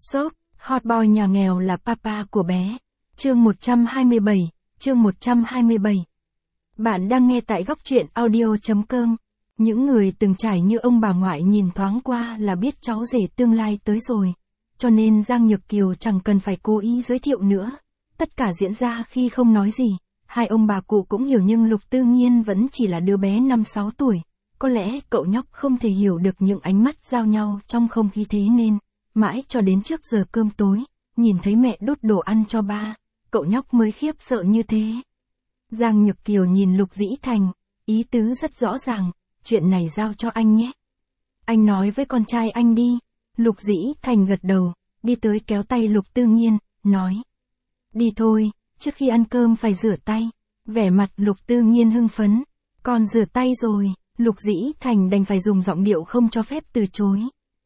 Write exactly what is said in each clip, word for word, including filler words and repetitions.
Shop, hot boy nhà nghèo là papa của bé. Chương một trăm hai mươi bảy, chương một trăm hai mươi bảy. Bạn đang nghe tại góc truyện audio chấm com. Những người từng trải như ông bà ngoại nhìn thoáng qua là biết cháu rể tương lai tới rồi. Cho nên Giang Nhược Kiều chẳng cần phải cố ý giới thiệu nữa. Tất cả diễn ra khi không nói gì. Hai ông bà cụ cũng hiểu nhưng Lục Tư Nhiên vẫn chỉ là đứa bé năm sáu tuổi. Có lẽ cậu nhóc không thể hiểu được những ánh mắt giao nhau trong không khí thế nên, mãi cho đến trước giờ cơm tối, nhìn thấy mẹ đút đồ ăn cho ba, cậu nhóc mới khiếp sợ như thế. Giang Nhược Kiều nhìn Lục Dĩ Thành, ý tứ rất rõ ràng, chuyện này giao cho anh nhé. Anh nói với con trai anh đi. Lục Dĩ Thành gật đầu, đi tới kéo tay Lục Tư Nhiên, nói. Đi thôi, trước khi ăn cơm phải rửa tay. Vẻ mặt Lục Tư Nhiên hưng phấn, con rửa tay rồi. Lục Dĩ Thành đành phải dùng giọng điệu không cho phép từ chối.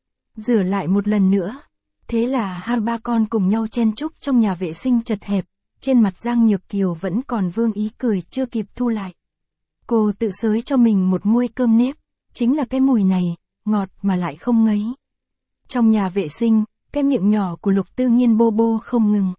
Rửa lại một lần nữa. Thế là hai ba con cùng nhau chen chúc trong nhà vệ sinh chật hẹp, trên mặt Giang Nhược Kiều vẫn còn vương ý cười chưa kịp thu lại. Cô tự xới cho mình một muôi cơm nếp, chính là cái mùi này, ngọt mà lại không ngấy. Trong nhà vệ sinh, cái miệng nhỏ của Lục Tư Nhiên bô bô không ngừng.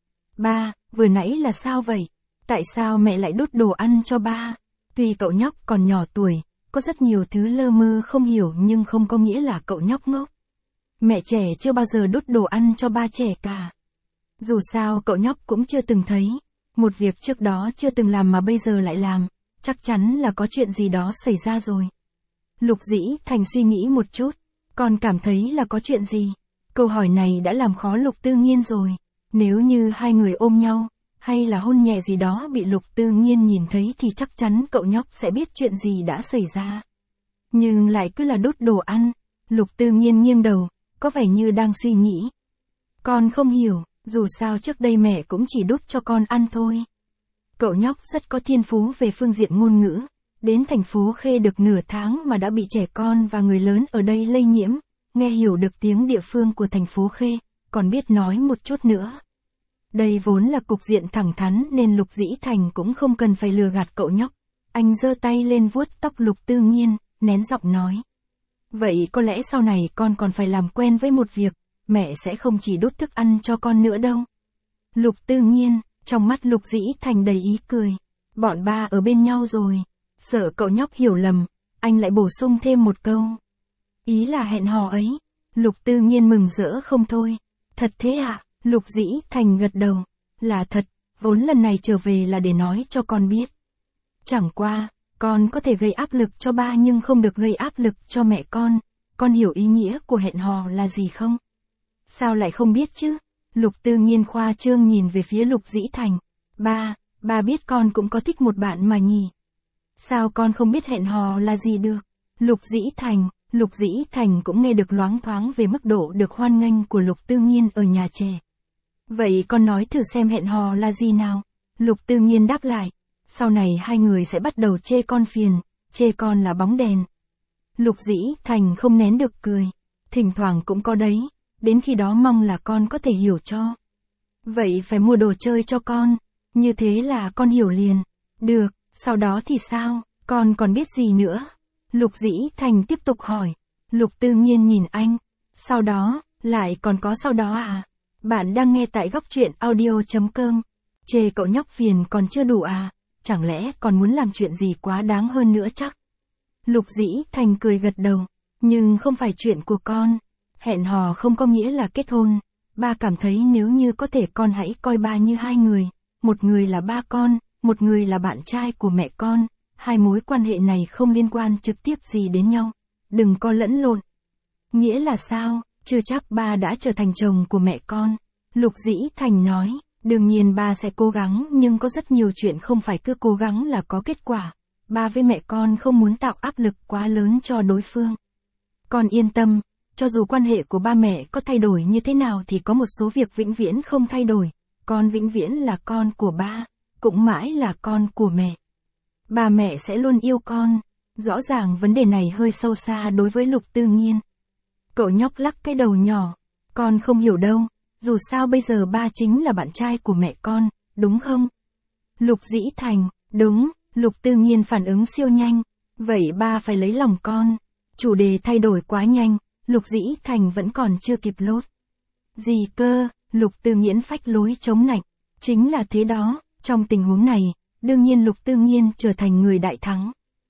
Ba, vừa nãy là sao vậy? Tại sao mẹ lại đút đồ ăn cho ba? Tuy cậu nhóc còn nhỏ tuổi, có rất nhiều thứ lơ mơ không hiểu nhưng không có nghĩa là cậu nhóc ngốc. Mẹ trẻ chưa bao giờ đút đồ ăn cho ba trẻ cả. Dù sao cậu nhóc cũng chưa từng thấy, một việc trước đó chưa từng làm mà bây giờ lại làm, chắc chắn là có chuyện gì đó xảy ra rồi. Lục Dĩ Thành suy nghĩ một chút, còn cảm thấy là có chuyện gì? Câu hỏi này đã làm khó Lục Tư Nhiên rồi. Nếu như hai người ôm nhau, hay là hôn nhẹ gì đó bị Lục Tư Nhiên nhìn thấy thì chắc chắn cậu nhóc sẽ biết chuyện gì đã xảy ra. Nhưng lại cứ là đút đồ ăn. Lục Tư Nhiên nghiêng đầu, có vẻ như đang suy nghĩ. Con không hiểu, dù sao trước đây mẹ cũng chỉ đút cho con ăn thôi. Cậu nhóc rất có thiên phú về phương diện ngôn ngữ. Đến thành phố Khê được nửa tháng mà đã bị trẻ con và người lớn ở đây lây nhiễm, nghe hiểu được tiếng địa phương của thành phố Khê, còn biết nói một chút nữa. Đây vốn là cục diện thẳng thắn nên Lục Dĩ Thành cũng không cần phải lừa gạt cậu nhóc. Anh giơ tay lên vuốt tóc Lục Tư Nhiên, nén giọng nói. Vậy có lẽ sau này con còn phải làm quen với một việc, mẹ sẽ không chỉ đút thức ăn cho con nữa đâu. Lục Tư Nhiên, trong mắt Lục Dĩ Thành đầy ý cười. Bọn ba ở bên nhau rồi. Sợ cậu nhóc hiểu lầm, anh lại bổ sung thêm một câu. Ý là hẹn hò ấy. Lục Tư Nhiên mừng rỡ không thôi. Thật thế ạ? À? Lục Dĩ Thành gật đầu. Là thật, vốn lần này trở về là để nói cho con biết. Chẳng qua, con có thể gây áp lực cho ba nhưng không được gây áp lực cho mẹ con. Con hiểu ý nghĩa của hẹn hò là gì không? Sao lại không biết chứ? Lục Tư Nhiên khoa trương nhìn về phía Lục Dĩ Thành. Ba, ba biết con cũng có thích một bạn mà nhỉ? Sao con không biết hẹn hò là gì được? Lục Dĩ Thành, Lục Dĩ Thành cũng nghe được loáng thoáng về mức độ được hoan nghênh của Lục Tư Nhiên ở nhà trẻ. Vậy con nói thử xem hẹn hò là gì nào? Lục Tư Nhiên đáp lại. Sau này hai người sẽ bắt đầu chê con phiền, chê con là bóng đèn. Lục Dĩ Thành không nén được cười. Thỉnh thoảng cũng có đấy, đến khi đó mong là con có thể hiểu cho. Vậy phải mua đồ chơi cho con, như thế là con hiểu liền. Được, sau đó thì sao, con còn biết gì nữa? Lục Dĩ Thành tiếp tục hỏi. Lục Tư Nhiên nhìn anh. Sau đó, lại còn có sau đó à? Bạn đang nghe tại góc truyện audio chấm com. Chê cậu nhóc phiền còn chưa đủ à? Chẳng lẽ còn muốn làm chuyện gì quá đáng hơn nữa chắc? Lục Dĩ Thành cười gật đầu. Nhưng không phải chuyện của con. Hẹn hò không có nghĩa là kết hôn. Ba cảm thấy nếu như có thể con hãy coi ba như hai người. Một người là ba con, một người là bạn trai của mẹ con. Hai mối quan hệ này không liên quan trực tiếp gì đến nhau. Đừng có lẫn lộn. Nghĩa là sao? Chưa chắc ba đã trở thành chồng của mẹ con. Lục Dĩ Thành nói. Đương nhiên ba sẽ cố gắng nhưng có rất nhiều chuyện không phải cứ cố gắng là có kết quả. Ba với mẹ con không muốn tạo áp lực quá lớn cho đối phương. Con yên tâm, cho dù quan hệ của ba mẹ có thay đổi như thế nào thì có một số việc vĩnh viễn không thay đổi. Con vĩnh viễn là con của ba, cũng mãi là con của mẹ. Ba mẹ sẽ luôn yêu con. Rõ ràng vấn đề này hơi sâu xa đối với Lục Tư Nhiên. Cậu nhóc lắc cái đầu nhỏ. Con không hiểu đâu. Dù sao bây giờ ba chính là bạn trai của mẹ con, đúng không? Lục Dĩ Thành, đúng. Lục Tư Nhiên phản ứng siêu nhanh. Vậy ba phải lấy lòng con. Chủ đề thay đổi quá nhanh, Lục Dĩ Thành vẫn còn chưa kịp lốt. Gì cơ, Lục Tư Nghiễn phách lối chống nạnh. Chính là thế đó, trong tình huống này, đương nhiên Lục Tư Nghiên trở thành người đại thắng.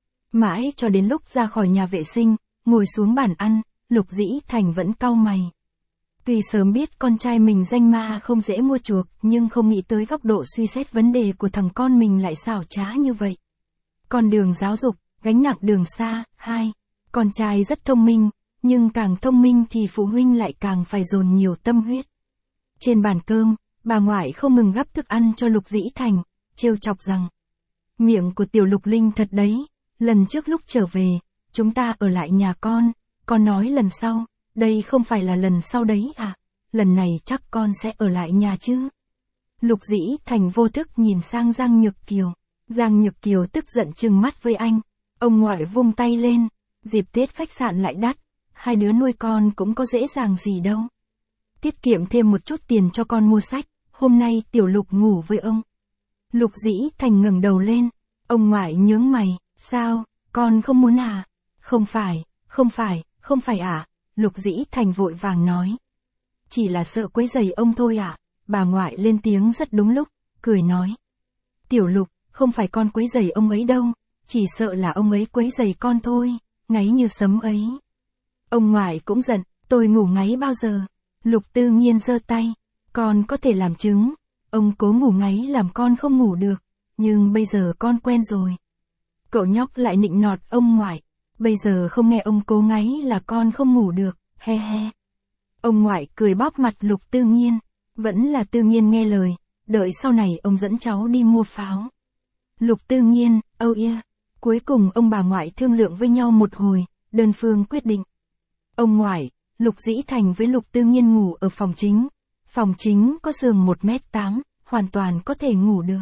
Mãi cho đến lúc ra khỏi nhà vệ sinh, ngồi xuống bàn ăn, Lục Dĩ Thành vẫn cau mày. Tuy sớm biết con trai mình danh ma không dễ mua chuộc, nhưng không nghĩ tới góc độ suy xét vấn đề của thằng con mình lại xảo trá như vậy. Con đường giáo dục, gánh nặng đường xa, hai. Con trai rất thông minh, nhưng càng thông minh thì phụ huynh lại càng phải dồn nhiều tâm huyết. Trên bàn cơm, bà ngoại không ngừng gắp thức ăn cho Lục Dĩ Thành, trêu chọc rằng: miệng của tiểu Lục Linh thật đấy, lần trước lúc trở về, chúng ta ở lại nhà con, con nói lần sau, đây không phải là lần sau đấy à, lần này chắc con sẽ ở lại nhà chứ. Lục Dĩ Thành vô thức nhìn sang Giang Nhược Kiều, Giang Nhược Kiều tức giận trừng mắt với anh, ông ngoại vung tay lên, dịp Tết khách sạn lại đắt, hai đứa nuôi con cũng có dễ dàng gì đâu. Tiết kiệm thêm một chút tiền cho con mua sách, hôm nay tiểu Lục ngủ với ông. Lục Dĩ Thành ngẩng đầu lên, ông ngoại nhướng mày, sao, con không muốn à? Không phải, không phải, không phải à? Lục Dĩ Thành vội vàng nói. Chỉ là sợ quấy rầy ông thôi à? Bà ngoại lên tiếng rất đúng lúc, cười nói. Tiểu Lục, không phải con quấy rầy ông ấy đâu, chỉ sợ là ông ấy quấy rầy con thôi, ngáy như sấm ấy. Ông ngoại cũng giận, tôi ngủ ngáy bao giờ? Lục Tư Nghiên giơ tay, con có thể làm chứng, ông cố ngủ ngáy làm con không ngủ được, nhưng bây giờ con quen rồi. Cậu nhóc lại nịnh nọt ông ngoại, bây giờ không nghe ông cố ngáy là con không ngủ được, he he. Ông ngoại cười bóp mặt Lục Tư Nghiên, vẫn là Tư Nghiên nghe lời, đợi sau này ông dẫn cháu đi mua pháo. Lục Tư Nghiên, âu oh yeah. Cuối cùng ông bà ngoại thương lượng với nhau một hồi, đơn phương quyết định. Ông ngoại, Lục Dĩ Thành với Lục Tư Nghiên ngủ ở phòng chính. Phòng chính có giường một mét tám, hoàn toàn có thể ngủ được.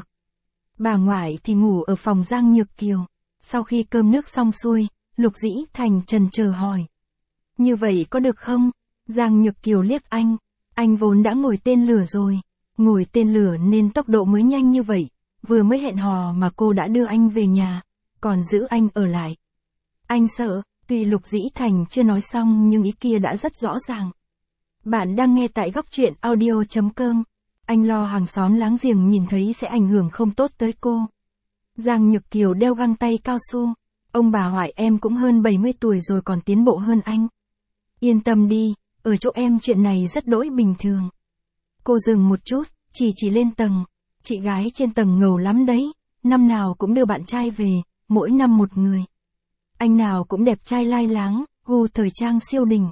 Bà ngoại thì ngủ ở phòng Giang Nhược Kiều. Sau khi cơm nước xong xuôi, Lục Dĩ Thành chần chờ hỏi. Như vậy có được không? Giang Nhược Kiều liếc anh. Anh vốn đã ngồi tên lửa rồi. Ngồi tên lửa nên tốc độ mới nhanh như vậy. Vừa mới hẹn hò mà cô đã đưa anh về nhà. Còn giữ anh ở lại. Anh sợ, tuy Lục Dĩ Thành chưa nói xong nhưng ý kia đã rất rõ ràng. Bạn đang nghe tại góc truyện audio chấm com. Anh lo hàng xóm láng giềng nhìn thấy sẽ ảnh hưởng không tốt tới cô. Giang Nhược Kiều đeo găng tay cao su. Ông bà ngoại em cũng hơn bảy mươi tuổi rồi còn tiến bộ hơn anh. Yên tâm đi, ở chỗ em chuyện này rất đỗi bình thường. Cô dừng một chút, chỉ chỉ lên tầng. Chị gái trên tầng ngầu lắm đấy, năm nào cũng đưa bạn trai về, mỗi năm một người. Anh nào cũng đẹp trai lai láng, gu thời trang siêu đỉnh.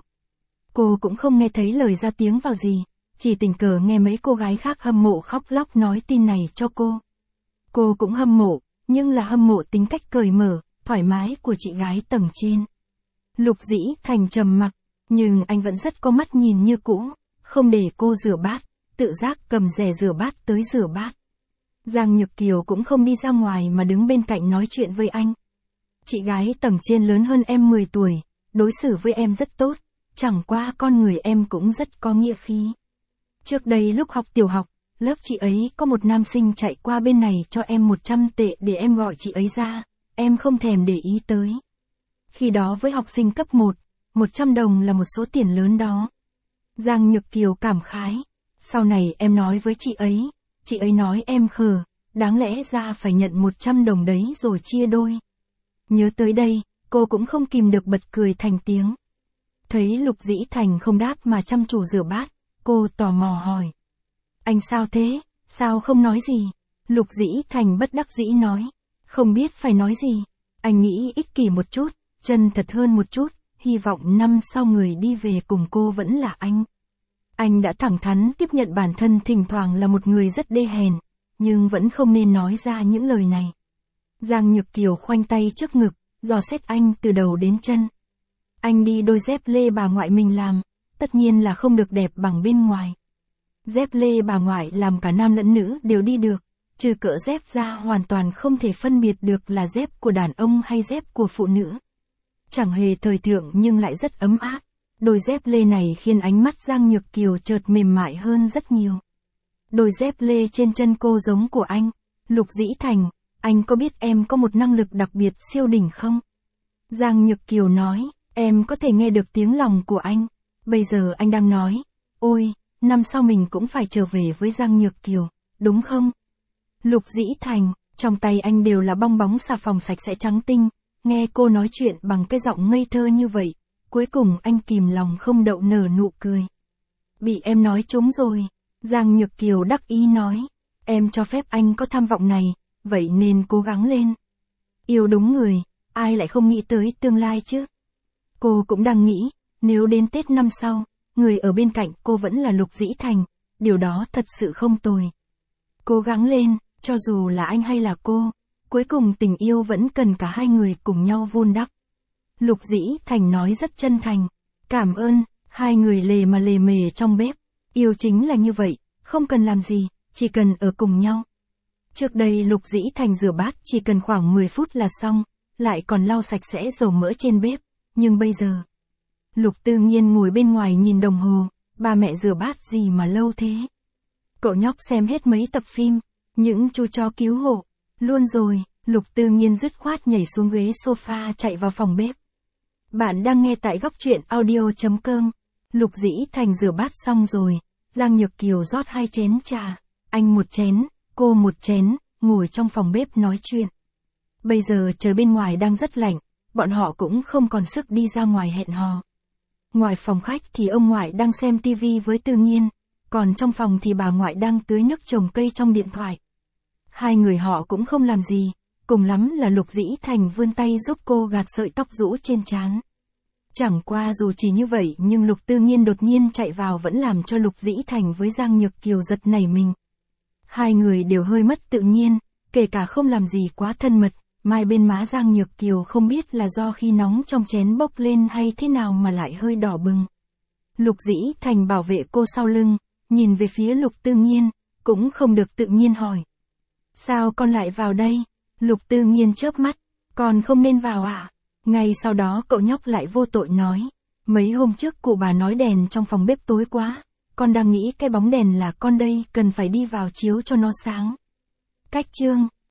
Cô cũng không nghe thấy lời ra tiếng vào gì, chỉ tình cờ nghe mấy cô gái khác hâm mộ khóc lóc nói tin này cho cô. Cô cũng hâm mộ, nhưng là hâm mộ tính cách cởi mở, thoải mái của chị gái tầng trên. Lục Dĩ Thành trầm mặc, nhưng anh vẫn rất có mắt nhìn như cũ, không để cô rửa bát, tự giác cầm rẻ rửa bát tới rửa bát. Giang Nhược Kiều cũng không đi ra ngoài mà đứng bên cạnh nói chuyện với anh. Chị gái tầng trên lớn hơn em mười tuổi, đối xử với em rất tốt, chẳng qua con người em cũng rất có nghĩa khí. Trước đây lúc học tiểu học, lớp chị ấy có một nam sinh chạy qua bên này cho em một trăm tệ để em gọi chị ấy ra, em không thèm để ý tới. Khi đó với học sinh cấp một, một trăm đồng là một số tiền lớn đó. Giang Nhược Kiều cảm khái, sau này em nói với chị ấy, chị ấy nói em khờ, đáng lẽ ra phải nhận một trăm đồng đấy rồi chia đôi. Nhớ tới đây, cô cũng không kìm được bật cười thành tiếng. Thấy Lục Dĩ Thành không đáp mà chăm chú rửa bát, cô tò mò hỏi. Anh sao thế, sao không nói gì? Lục Dĩ Thành bất đắc dĩ nói. Không biết phải nói gì. Anh nghĩ ích kỷ một chút, chân thật hơn một chút, hy vọng năm sau người đi về cùng cô vẫn là anh. Anh đã thẳng thắn tiếp nhận bản thân thỉnh thoảng là một người rất đê hèn, nhưng vẫn không nên nói ra những lời này. Giang Nhược Kiều khoanh tay trước ngực, dò xét anh từ đầu đến chân. Anh đi đôi dép lê bà ngoại mình làm, tất nhiên là không được đẹp bằng bên ngoài. Dép lê bà ngoại làm cả nam lẫn nữ đều đi được, trừ cỡ dép ra hoàn toàn không thể phân biệt được là dép của đàn ông hay dép của phụ nữ. Chẳng hề thời thượng nhưng lại rất ấm áp. Đôi dép lê này khiến ánh mắt Giang Nhược Kiều chợt mềm mại hơn rất nhiều. Đôi dép lê trên chân cô giống của anh. Lục Dĩ Thành, anh có biết em có một năng lực đặc biệt siêu đỉnh không? Giang Nhược Kiều nói, em có thể nghe được tiếng lòng của anh. Bây giờ anh đang nói, ôi, năm sau mình cũng phải trở về với Giang Nhược Kiều, đúng không? Lục Dĩ Thành, trong tay anh đều là bong bóng xà phòng sạch sẽ trắng tinh, nghe cô nói chuyện bằng cái giọng ngây thơ như vậy, cuối cùng anh kìm lòng không đậu nở nụ cười. Bị em nói trúng rồi, Giang Nhược Kiều đắc ý nói, em cho phép anh có tham vọng này, vậy nên cố gắng lên. Yêu đúng người, ai lại không nghĩ tới tương lai chứ? Cô cũng đang nghĩ, nếu đến Tết năm sau, người ở bên cạnh cô vẫn là Lục Dĩ Thành, điều đó thật sự không tồi. Cố gắng lên, cho dù là anh hay là cô, cuối cùng tình yêu vẫn cần cả hai người cùng nhau vun đắp. Lục Dĩ Thành nói rất chân thành, cảm ơn, hai người lề mà lề mề trong bếp, yêu chính là như vậy, không cần làm gì, chỉ cần ở cùng nhau. Trước đây Lục Dĩ Thành rửa bát chỉ cần khoảng mười phút là xong, lại còn lau sạch sẽ dầu mỡ trên bếp, nhưng bây giờ... Lục Tư Nhiên ngồi bên ngoài nhìn đồng hồ, ba mẹ rửa bát gì mà lâu thế. Cậu nhóc xem hết mấy tập phim, những chú chó cứu hộ, luôn rồi, Lục Tư Nhiên dứt khoát nhảy xuống ghế sofa chạy vào phòng bếp. Bạn đang nghe tại góc truyện audio chấm com. Lục Dĩ Thành rửa bát xong rồi, Giang Nhược Kiều rót hai chén trà, anh một chén, cô một chén, ngồi trong phòng bếp nói chuyện. Bây giờ trời bên ngoài đang rất lạnh, bọn họ cũng không còn sức đi ra ngoài hẹn hò. Ngoài phòng khách thì ông ngoại đang xem tivi với Tư Nhiên, còn trong phòng thì bà ngoại đang tưới nước trồng cây trong điện thoại. Hai người họ cũng không làm gì, cùng lắm là Lục Dĩ Thành vươn tay giúp cô gạt sợi tóc rũ trên trán. Chẳng qua dù chỉ như vậy nhưng Lục Tư Nhiên đột nhiên chạy vào vẫn làm cho Lục Dĩ Thành với Giang Nhược Kiều giật nảy mình. Hai người đều hơi mất tự nhiên, kể cả không làm gì quá thân mật, mai bên má Giang Nhược Kiều không biết là do khi nóng trong chén bốc lên hay thế nào mà lại hơi đỏ bừng. Lục Dĩ Thành bảo vệ cô sau lưng, nhìn về phía Lục Tư Nhiên, cũng không được tự nhiên hỏi. Sao con lại vào đây? Lục Tư Nhiên chớp mắt, con không nên vào ạ. À? Ngay sau đó cậu nhóc lại vô tội nói, mấy hôm trước cụ bà nói đèn trong phòng bếp tối quá, con đang nghĩ cái bóng đèn là con đây cần phải đi vào chiếu cho nó sáng. Cách chương